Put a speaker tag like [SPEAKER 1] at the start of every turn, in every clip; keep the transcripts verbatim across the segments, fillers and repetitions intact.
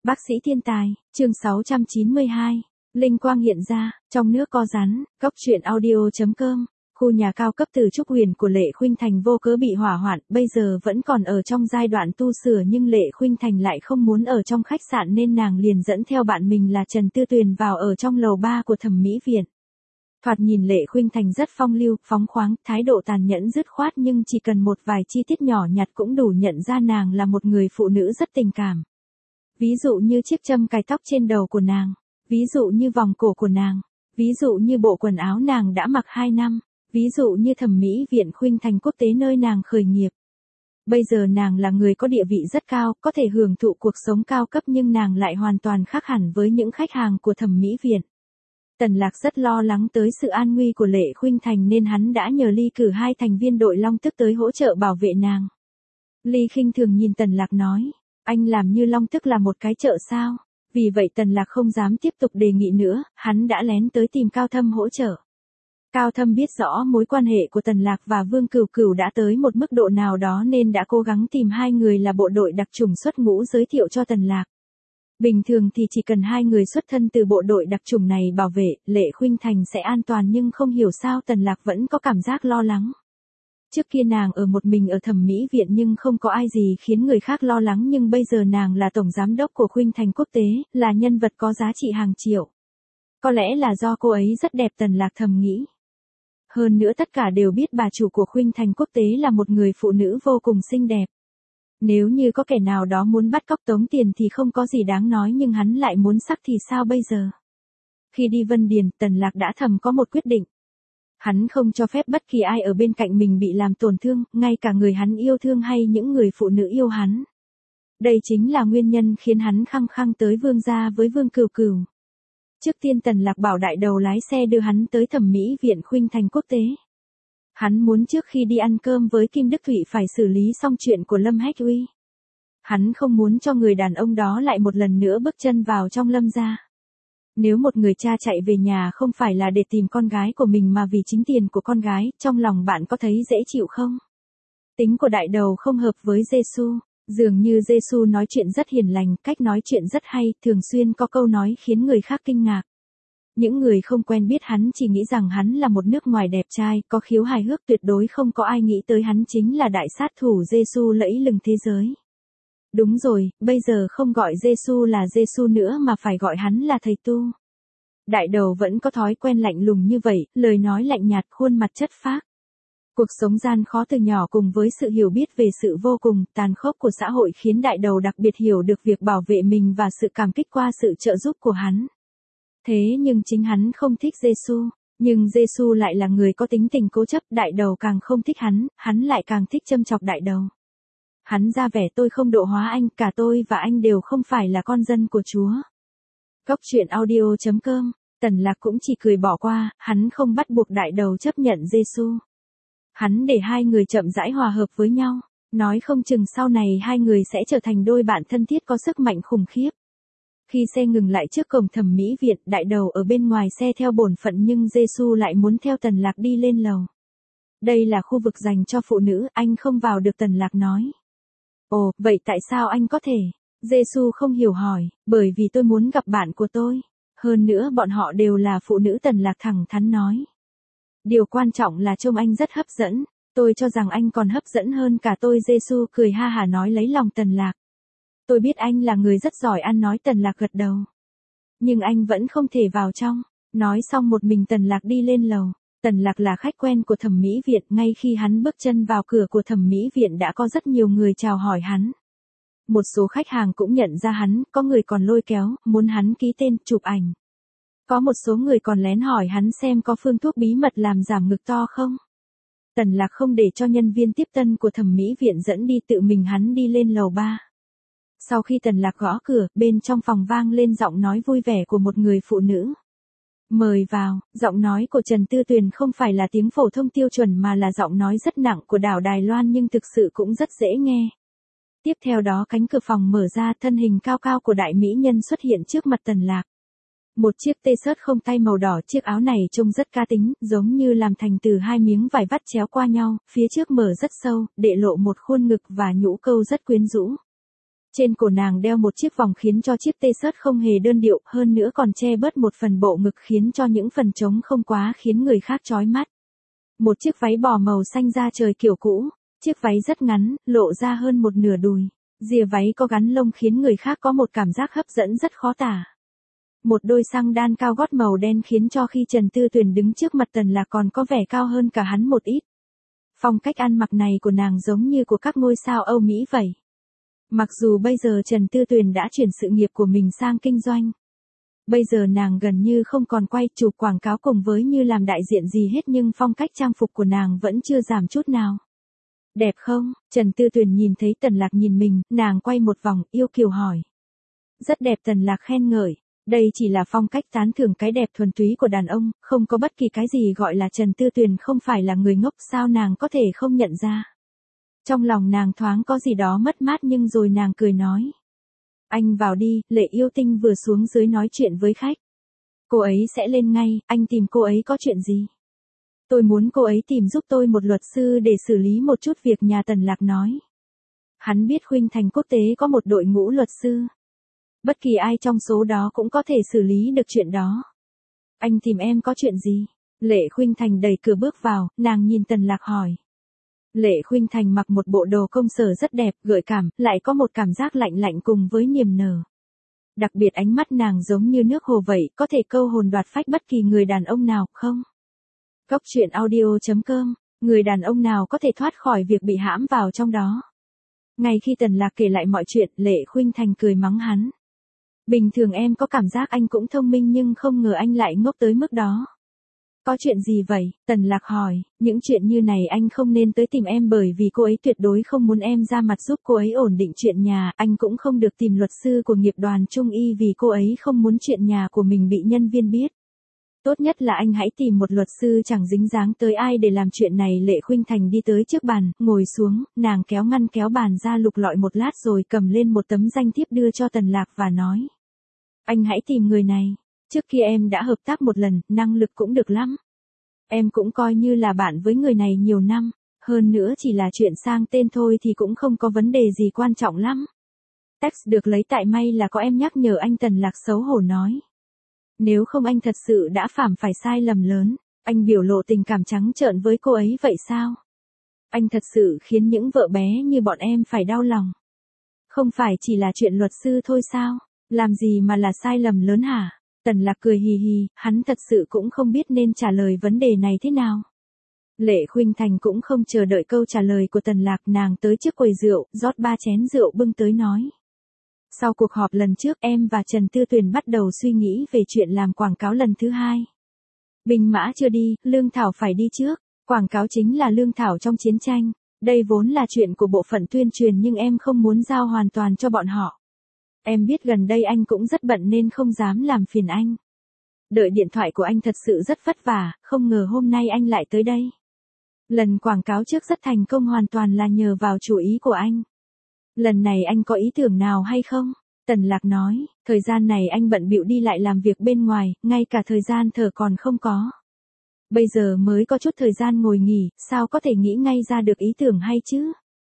[SPEAKER 1] Bác sĩ thiên tài, chương sáu trăm chín mươi hai. Linh quang hiện ra, trong nước có rắn, góc truyện audio.com. Khu nhà cao cấp từ Trúc Huyền của Lệ Khuynh Thành vô cớ bị hỏa hoạn, bây giờ vẫn còn ở trong giai đoạn tu sửa nhưng Lệ Khuynh Thành lại không muốn ở trong khách sạn nên nàng liền dẫn theo bạn mình là Trần Tư Tuyền vào ở trong lầu ba của thẩm mỹ viện. Thoạt nhìn Lệ Khuynh Thành rất phong lưu, phóng khoáng, thái độ tàn nhẫn dứt khoát nhưng chỉ cần một vài chi tiết nhỏ nhặt cũng đủ nhận ra nàng là một người phụ nữ rất tình cảm. Ví dụ như chiếc châm cài tóc trên đầu của nàng, ví dụ như vòng cổ của nàng, ví dụ như bộ quần áo nàng đã mặc hai năm, ví dụ như thẩm mỹ viện Khuynh Thành quốc tế nơi nàng khởi nghiệp. Bây giờ nàng là người có địa vị rất cao, có thể hưởng thụ cuộc sống cao cấp nhưng nàng lại hoàn toàn khác hẳn với những khách hàng của thẩm mỹ viện. Tần Lạc rất lo lắng tới sự an nguy của Lệ Khuynh Thành nên hắn đã nhờ Ly cử hai thành viên đội Long Tức tới hỗ trợ bảo vệ nàng. Ly khinh thường nhìn Tần Lạc nói, anh làm như Long Tức là một cái chợ sao? Vì vậy Tần Lạc không dám tiếp tục đề nghị nữa, hắn đã lén tới tìm Cao Thâm hỗ trợ. Cao Thâm biết rõ mối quan hệ của Tần Lạc và Vương Cửu Cửu đã tới một mức độ nào đó nên đã cố gắng tìm hai người là bộ đội đặc chủng xuất ngũ giới thiệu cho Tần Lạc. Bình thường thì chỉ cần hai người xuất thân từ bộ đội đặc chủng này bảo vệ, Lệ Khuynh Thành sẽ an toàn nhưng không hiểu sao Tần Lạc vẫn có cảm giác lo lắng. Trước kia nàng ở một mình ở thẩm mỹ viện nhưng không có ai gì khiến người khác lo lắng nhưng bây giờ nàng là tổng giám đốc của Khuynh Thành quốc tế, là nhân vật có giá trị hàng triệu. Có lẽ là do cô ấy rất đẹp Tần Lạc thầm nghĩ. Hơn nữa tất cả đều biết bà chủ của Khuynh Thành quốc tế là một người phụ nữ vô cùng xinh đẹp. Nếu như có kẻ nào đó muốn bắt cóc tống tiền thì không có gì đáng nói nhưng hắn lại muốn sắc thì sao bây giờ? Khi đi Vân Điền, Tần Lạc đã thầm có một quyết định. Hắn không cho phép bất kỳ ai ở bên cạnh mình bị làm tổn thương, ngay cả người hắn yêu thương hay những người phụ nữ yêu hắn. Đây chính là nguyên nhân khiến hắn khăng khăng tới Vương gia với Vương Cửu Cửu. Trước tiên Tần Lạc bảo đại đầu lái xe đưa hắn tới thẩm mỹ viện Khuynh Thành quốc tế. Hắn muốn trước khi đi ăn cơm với Kim Đức Thụy phải xử lý xong chuyện của Lâm Hách Uy. Hắn không muốn cho người đàn ông đó lại một lần nữa bước chân vào trong Lâm gia. Nếu một người cha chạy về nhà không phải là để tìm con gái của mình mà vì chính tiền của con gái, trong lòng bạn có thấy dễ chịu không? Tính của đại đầu không hợp với Giê-xu, dường như Giê-xu nói chuyện rất hiền lành, cách nói chuyện rất hay, thường xuyên có câu nói khiến người khác kinh ngạc. Những người không quen biết hắn chỉ nghĩ rằng hắn là một nước ngoài đẹp trai, có khiếu hài hước tuyệt đối không có ai nghĩ tới hắn chính là đại sát thủ Giê-xu lẫy lừng thế giới. Đúng rồi, bây giờ không gọi Giê-xu là Giê-xu nữa mà phải gọi hắn là thầy tu. Đại đầu vẫn có thói quen lạnh lùng như vậy, lời nói lạnh nhạt, khuôn mặt chất phác. Cuộc sống gian khó từ nhỏ cùng với sự hiểu biết về sự vô cùng tàn khốc của xã hội khiến đại đầu đặc biệt hiểu được việc bảo vệ mình và sự cảm kích qua sự trợ giúp của hắn. Thế nhưng chính hắn không thích Giê-xu, nhưng Giê-xu lại là người có tính tình cố chấp, đại đầu càng không thích hắn, hắn lại càng thích châm chọc đại đầu. Hắn ra vẻ tôi không độ hóa anh, cả tôi và anh đều không phải là con dân của Chúa. Góc truyện audio.com, Tần Lạc cũng chỉ cười bỏ qua, hắn không bắt buộc đại đầu chấp nhận Giê-xu. Hắn để hai người chậm rãi hòa hợp với nhau, nói không chừng sau này hai người sẽ trở thành đôi bạn thân thiết có sức mạnh khủng khiếp. Khi xe ngừng lại trước cổng thẩm mỹ viện, đại đầu ở bên ngoài xe theo bổn phận nhưng Giê-xu lại muốn theo Tần Lạc đi lên lầu. Đây là khu vực dành cho phụ nữ, anh không vào được Tần Lạc nói. Ồ, vậy tại sao anh có thể? Giê-xu không hiểu hỏi, bởi vì tôi muốn gặp bạn của tôi. Hơn nữa bọn họ đều là phụ nữ Tần Lạc thẳng thắn nói. Điều quan trọng là trông anh rất hấp dẫn, tôi cho rằng anh còn hấp dẫn hơn cả tôi. Giê-xu cười ha hả nói lấy lòng Tần Lạc. Tôi biết anh là người rất giỏi ăn nói. Tần Lạc gật đầu. Nhưng anh vẫn không thể vào trong. Nói xong một mình Tần Lạc đi lên lầu. Tần Lạc là khách quen của thẩm mỹ viện, ngay khi hắn bước chân vào cửa của thẩm mỹ viện đã có rất nhiều người chào hỏi hắn. Một số khách hàng cũng nhận ra hắn, có người còn lôi kéo, muốn hắn ký tên, chụp ảnh. Có một số người còn lén hỏi hắn xem có phương thuốc bí mật làm giảm ngực to không. Tần Lạc không để cho nhân viên tiếp tân của thẩm mỹ viện dẫn đi, tự mình hắn đi lên lầu ba. Sau khi Tần Lạc gõ cửa, bên trong phòng vang lên giọng nói vui vẻ của một người phụ nữ. Mời vào, giọng nói của Trần Tư Tuyền không phải là tiếng phổ thông tiêu chuẩn mà là giọng nói rất nặng của đảo Đài Loan nhưng thực sự cũng rất dễ nghe. Tiếp theo đó cánh cửa phòng mở ra, thân hình cao cao của đại mỹ nhân xuất hiện trước mặt Tần Lạc. Một chiếc tê-shirts không tay màu đỏ, chiếc áo này trông rất cá tính, giống như làm thành từ hai miếng vải vắt chéo qua nhau, phía trước mở rất sâu, để lộ một khuôn ngực và nhũ câu rất quyến rũ. Trên cổ nàng đeo một chiếc vòng khiến cho chiếc t-shirt không hề đơn điệu, hơn nữa còn che bớt một phần bộ ngực khiến cho những phần trống không quá khiến người khác chói mắt. Một chiếc váy bò màu xanh da trời kiểu cũ, chiếc váy rất ngắn, lộ ra hơn một nửa đùi. Rìa váy có gắn lông khiến người khác có một cảm giác hấp dẫn rất khó tả. Một đôi xăng đan cao gót màu đen khiến cho khi Trần Tư Tuyền đứng trước mặt Tần Lạc còn có vẻ cao hơn cả hắn một ít. Phong cách ăn mặc này của nàng giống như của các ngôi sao Âu Mỹ vậy. Mặc dù bây giờ Trần Tư Tuyền đã chuyển sự nghiệp của mình sang kinh doanh. Bây giờ nàng gần như không còn quay chụp quảng cáo cùng với như làm đại diện gì hết, nhưng phong cách trang phục của nàng vẫn chưa giảm chút nào. Đẹp không? Trần Tư Tuyền nhìn thấy Tần Lạc nhìn mình, nàng quay một vòng, yêu kiều hỏi. Rất đẹp. Tần Lạc khen ngợi. Đây chỉ là phong cách tán thưởng cái đẹp thuần túy của đàn ông, không có bất kỳ cái gì gọi là Trần Tư Tuyền không phải là người ngốc, sao nàng có thể không nhận ra. Trong lòng nàng thoáng có gì đó mất mát nhưng rồi nàng cười nói. Anh vào đi. Lệ Yêu Tinh vừa xuống dưới nói chuyện với khách. Cô ấy sẽ lên ngay, anh tìm cô ấy có chuyện gì? Tôi muốn cô ấy tìm giúp tôi một luật sư để xử lý một chút việc nhà. Tần Lạc nói. Hắn biết Khuynh Thành Quốc tế có một đội ngũ luật sư. Bất kỳ ai trong số đó cũng có thể xử lý được chuyện đó. Anh tìm em có chuyện gì? Lệ Khuynh Thành đẩy cửa bước vào, nàng nhìn Tần Lạc hỏi. Lệ Khuynh Thành mặc một bộ đồ công sở rất đẹp, gợi cảm, lại có một cảm giác lạnh lạnh cùng với niềm nở. Đặc biệt ánh mắt nàng giống như nước hồ vậy, có thể câu hồn đoạt phách bất kỳ người đàn ông nào, không? Góc truyện audio chấm com, người đàn ông nào có thể thoát khỏi việc bị hãm vào trong đó. Ngay khi Tần Lạc kể lại mọi chuyện, Lệ Khuynh Thành cười mắng hắn. Bình thường em có cảm giác anh cũng thông minh nhưng không ngờ anh lại ngốc tới mức đó. Có chuyện gì vậy? Tần Lạc hỏi. Những chuyện như này anh không nên tới tìm em bởi vì cô ấy tuyệt đối không muốn em ra mặt giúp cô ấy ổn định chuyện nhà. Anh cũng không được tìm luật sư của nghiệp đoàn Trung Y vì cô ấy không muốn chuyện nhà của mình bị nhân viên biết. Tốt nhất là anh hãy tìm một luật sư chẳng dính dáng tới ai để làm chuyện này. Lệ Khuynh Thành đi tới trước bàn, ngồi xuống, nàng kéo ngăn kéo bàn ra lục lọi một lát rồi cầm lên một tấm danh thiếp đưa cho Tần Lạc và nói. Anh hãy tìm người này. Trước kia em đã hợp tác một lần, năng lực cũng được lắm. Em cũng coi như là bạn với người này nhiều năm, hơn nữa chỉ là chuyện sang tên thôi thì cũng không có vấn đề gì quan trọng lắm. Text được lấy tại may là có em nhắc nhở anh. Tần Lạc xấu hổ nói. Nếu không anh thật sự đã phạm phải sai lầm lớn, anh biểu lộ tình cảm trắng trợn với cô ấy vậy sao? Anh thật sự khiến những vợ bé như bọn em phải đau lòng. Không phải chỉ là chuyện luật sư thôi sao? Làm gì mà là sai lầm lớn hả? Tần Lạc cười hì hì, hắn thật sự cũng không biết nên trả lời vấn đề này thế nào. Lệ Khuynh Thành cũng không chờ đợi câu trả lời của Tần Lạc, nàng tới trước quầy rượu, rót ba chén rượu bưng tới nói. Sau cuộc họp lần trước em và Trần Tư Tuyền bắt đầu suy nghĩ về chuyện làm quảng cáo lần thứ hai. Binh mã chưa đi, lương thảo phải đi trước. Quảng cáo chính là lương thảo trong chiến tranh. Đây vốn là chuyện của bộ phận tuyên truyền nhưng em không muốn giao hoàn toàn cho bọn họ. Em biết gần đây anh cũng rất bận nên không dám làm phiền anh. Đợi điện thoại của anh thật sự rất vất vả, không ngờ hôm nay anh lại tới đây. Lần quảng cáo trước rất thành công hoàn toàn là nhờ vào chủ ý của anh. Lần này anh có ý tưởng nào hay không? Tần Lạc nói, thời gian này anh bận bịu đi lại làm việc bên ngoài, ngay cả thời gian thở còn không có. Bây giờ mới có chút thời gian ngồi nghỉ, sao có thể nghĩ ngay ra được ý tưởng hay chứ?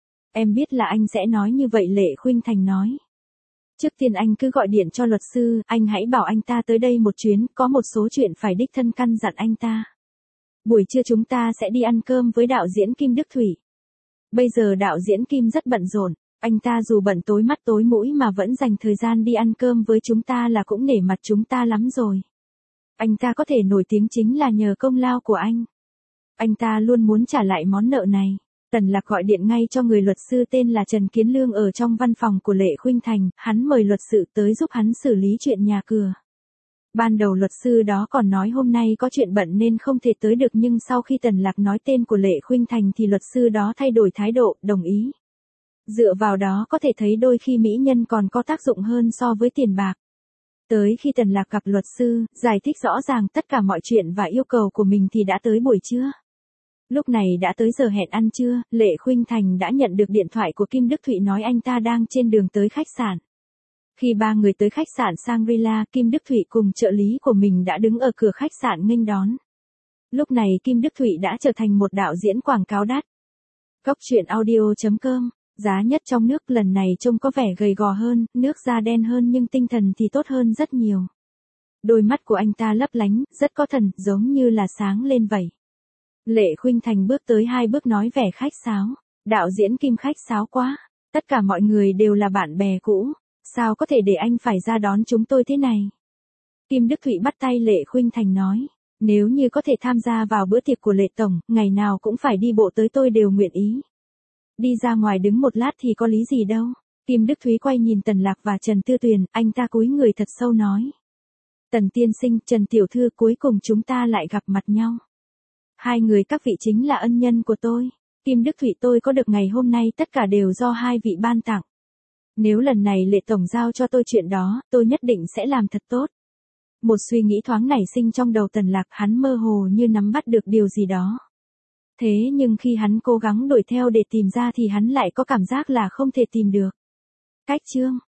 [SPEAKER 1] Em biết là anh sẽ nói như vậy. Lệ Khuynh Thành nói. Trước tiên anh cứ gọi điện cho luật sư, anh hãy bảo anh ta tới đây một chuyến, có một số chuyện phải đích thân căn dặn anh ta. Buổi trưa chúng ta sẽ đi ăn cơm với đạo diễn Kim Đức Thủy. Bây giờ đạo diễn Kim rất bận rộn, anh ta dù bận tối mắt tối mũi mà vẫn dành thời gian đi ăn cơm với chúng ta là cũng nể mặt chúng ta lắm rồi. Anh ta có thể nổi tiếng chính là nhờ công lao của anh. Anh ta luôn muốn trả lại món nợ này. Tần Lạc gọi điện ngay cho người luật sư tên là Trần Kiến Lương ở trong văn phòng của Lệ Khuynh Thành, hắn mời luật sư tới giúp hắn xử lý chuyện nhà cửa. Ban đầu luật sư đó còn nói hôm nay có chuyện bận nên không thể tới được nhưng sau khi Tần Lạc nói tên của Lệ Khuynh Thành thì luật sư đó thay đổi thái độ, đồng ý. Dựa vào đó có thể thấy đôi khi mỹ nhân còn có tác dụng hơn so với tiền bạc. Tới khi Tần Lạc gặp luật sư, giải thích rõ ràng tất cả mọi chuyện và yêu cầu của mình thì đã tới buổi trưa. Lúc này đã tới giờ hẹn ăn trưa, Lệ Khuynh Thành đã nhận được điện thoại của Kim Đức Thụy nói anh ta đang trên đường tới khách sạn. Khi ba người tới khách sạn Shangri-La, Kim Đức Thụy cùng trợ lý của mình đã đứng ở cửa khách sạn nghênh đón. Lúc này Kim Đức Thụy đã trở thành một đạo diễn quảng cáo đắt. Góc truyện audio chấm com Giá nhất trong nước lần này trông có vẻ gầy gò hơn, nước da đen hơn nhưng tinh thần thì tốt hơn rất nhiều. Đôi mắt của anh ta lấp lánh, rất có thần, giống như là sáng lên vậy. Lệ Khuynh Thành bước tới hai bước nói vẻ khách sáo. Đạo diễn Kim khách sáo quá. Tất cả mọi người đều là bạn bè cũ. Sao có thể để anh phải ra đón chúng tôi thế này? Kim Đức Thụy bắt tay Lệ Khuynh Thành nói. Nếu như có thể tham gia vào bữa tiệc của Lệ Tổng, ngày nào cũng phải đi bộ tới tôi đều nguyện ý. Đi ra ngoài đứng một lát thì có lý gì đâu. Kim Đức Thúy quay nhìn Tần Lạc và Trần Tư Tuyền, anh ta cúi người thật sâu nói. Tần tiên sinh, Trần tiểu thư, cuối cùng chúng ta lại gặp mặt nhau. Hai người các vị chính là ân nhân của tôi. Kim Đức Thụy, tôi có được ngày hôm nay tất cả đều do hai vị ban tặng. Nếu lần này Lệ Tổng giao cho tôi chuyện đó, tôi nhất định sẽ làm thật tốt. Một suy nghĩ thoáng nảy sinh trong đầu Tần Lạc, hắn mơ hồ như nắm bắt được điều gì đó. Thế nhưng khi hắn cố gắng đuổi theo để tìm ra thì hắn lại có cảm giác là không thể tìm được. Cách chương